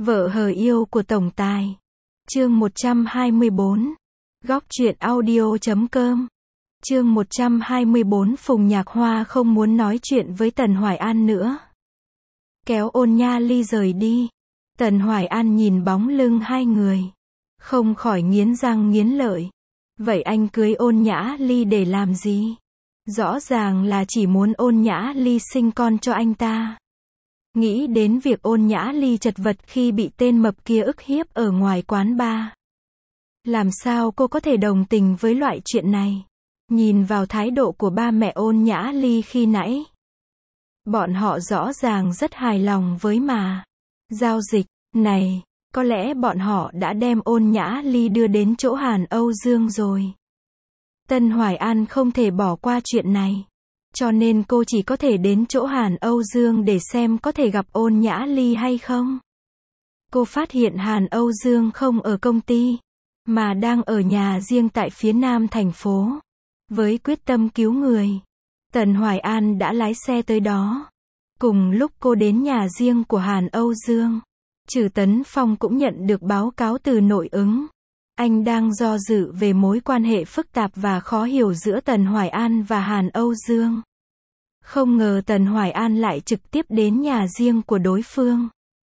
Vợ hờ yêu của tổng tài. Chương 124. Góc truyện audio.com. Chương 124. Phùng Nhạc Hoa không muốn nói chuyện với Tần Hoài An nữa. Kéo Ôn Nha Ly rời đi. Tần Hoài An nhìn bóng lưng hai người, không khỏi nghiến răng nghiến lợi. Vậy anh cưới Ôn Nhã Ly để làm gì? Rõ ràng là chỉ muốn Ôn Nhã Ly sinh con cho anh ta. Nghĩ đến việc Ôn Nhã Ly chật vật khi bị tên mập kia ức hiếp ở ngoài quán bar. Làm sao cô có thể đồng tình với loại chuyện này? Nhìn vào thái độ của ba mẹ Ôn Nhã Ly khi nãy, bọn họ rõ ràng rất hài lòng với giao dịch này. Có lẽ bọn họ đã đem Ôn Nhã Ly đưa đến chỗ Hàn Âu Dương rồi. Tân Hoài An không thể bỏ qua chuyện này, cho nên cô chỉ có thể đến chỗ Hàn Âu Dương để xem có thể gặp Ôn Nhã Ly hay không. Cô phát hiện Hàn Âu Dương không ở công ty, mà đang ở nhà riêng tại phía nam thành phố. Với quyết tâm cứu người, Tần Hoài An đã lái xe tới đó. Cùng lúc cô đến nhà riêng của Hàn Âu Dương, Trử Tấn Phong cũng nhận được báo cáo từ nội ứng. Anh đang do dự về mối quan hệ phức tạp và khó hiểu giữa Tần Hoài An và Hàn Âu Dương. Không ngờ Tần Hoài An lại trực tiếp đến nhà riêng của đối phương.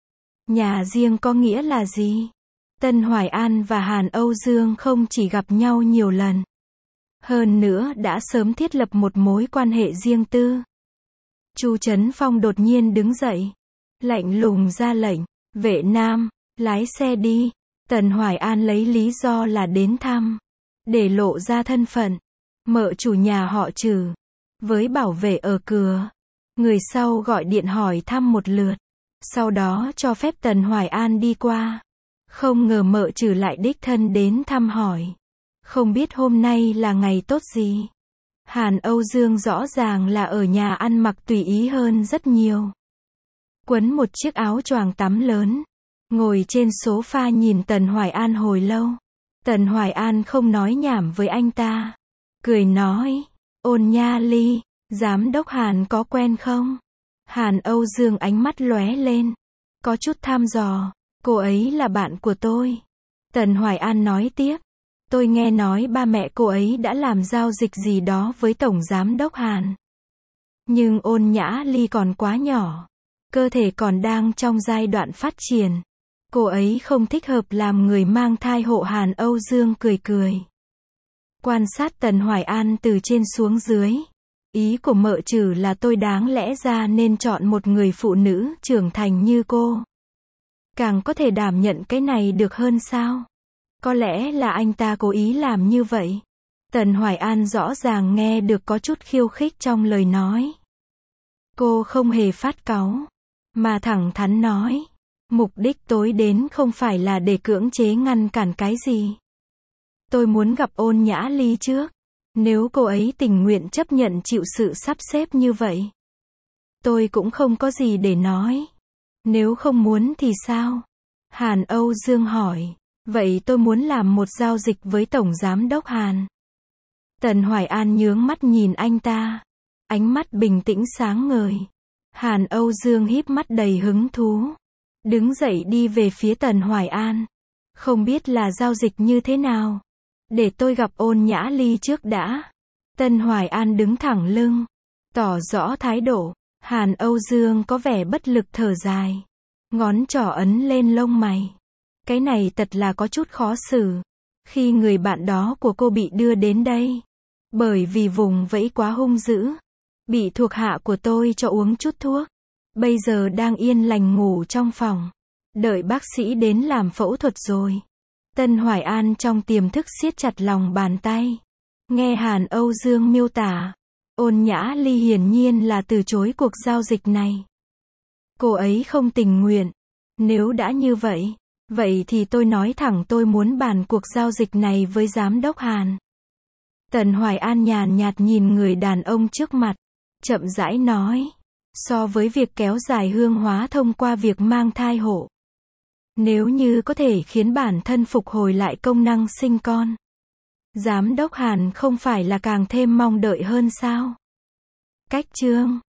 Nhà riêng có nghĩa là gì? Tần Hoài An và Hàn Âu Dương không chỉ gặp nhau nhiều lần, hơn nữa đã sớm thiết lập một mối quan hệ riêng tư. Chu Trấn Phong đột nhiên đứng dậy, lạnh lùng ra lệnh, vệ nam, lái xe đi. Tần Hoài An lấy lý do là đến thăm, để lộ ra thân phận, mợ chủ nhà họ Trử. Với bảo vệ ở cửa, người sau gọi điện hỏi thăm một lượt, sau đó cho phép Tần Hoài An đi qua. Không ngờ mợ Trử lại đích thân đến thăm hỏi. Không biết hôm nay là ngày tốt gì. Hàn Âu Dương rõ ràng là ở nhà ăn mặc tùy ý hơn rất nhiều. Quấn một chiếc áo choàng tắm lớn, ngồi trên sofa nhìn Tần Hoài An hồi lâu. Tần Hoài An không nói nhảm với anh ta, cười nói, Ôn Nha Ly, giám đốc Hàn có quen không? Hàn Âu Dương ánh mắt lóe lên, có chút thăm dò, cô ấy là bạn của tôi. Tần Hoài An nói tiếp, tôi nghe nói ba mẹ cô ấy đã làm giao dịch gì đó với Tổng Giám đốc Hàn. Nhưng Ôn Nhã Ly còn quá nhỏ, cơ thể còn đang trong giai đoạn phát triển. Cô ấy không thích hợp làm người mang thai hộ. Hàn Âu Dương cười cười, quan sát Tần Hoài An từ trên xuống dưới. Ý của mợ Trử là tôi đáng lẽ ra nên chọn một người phụ nữ trưởng thành như cô. Càng có thể đảm nhận cái này được hơn sao? Có lẽ là anh ta cố ý làm như vậy. Tần Hoài An rõ ràng nghe được có chút khiêu khích trong lời nói. Cô không hề phát cáu, mà thẳng thắn nói, mục đích tối đến không phải là để cưỡng chế ngăn cản cái gì. Tôi muốn gặp Ôn Nhã Ly trước. Nếu cô ấy tình nguyện chấp nhận chịu sự sắp xếp như vậy, tôi cũng không có gì để nói. Nếu không muốn thì sao? Hàn Âu Dương hỏi. Vậy tôi muốn làm một giao dịch với Tổng Giám đốc Hàn. Tần Hoài An nhướng mắt nhìn anh ta, ánh mắt bình tĩnh sáng ngời. Hàn Âu Dương híp mắt đầy hứng thú, đứng dậy đi về phía Tần Hoài An. Không biết là giao dịch như thế nào? Để tôi gặp Ôn Nhã Ly trước đã. Tần Hoài An đứng thẳng lưng, tỏ rõ thái độ. Hàn Âu Dương có vẻ bất lực thở dài, ngón trỏ ấn lên lông mày. Cái này thật là có chút khó xử. Khi người bạn đó của cô bị đưa đến đây, bởi vì vùng vẫy quá hung dữ, bị thuộc hạ của tôi cho uống chút thuốc. Bây giờ đang yên lành ngủ trong phòng, đợi bác sĩ đến làm phẫu thuật rồi. Tân Hoài An trong tiềm thức siết chặt lòng bàn tay. Nghe Hàn Âu Dương miêu tả, Ôn Nhã Ly hiển nhiên là từ chối cuộc giao dịch này. Cô ấy không tình nguyện. Nếu đã như vậy, vậy thì tôi nói thẳng tôi muốn bàn cuộc giao dịch này với Giám đốc Hàn. Tần Hoài An nhàn nhạt nhìn người đàn ông trước mặt, chậm rãi nói, so với việc kéo dài hương hóa thông qua việc mang thai hộ, nếu như có thể khiến bản thân phục hồi lại công năng sinh con, Giám đốc Hàn không phải là càng thêm mong đợi hơn sao? Cách chương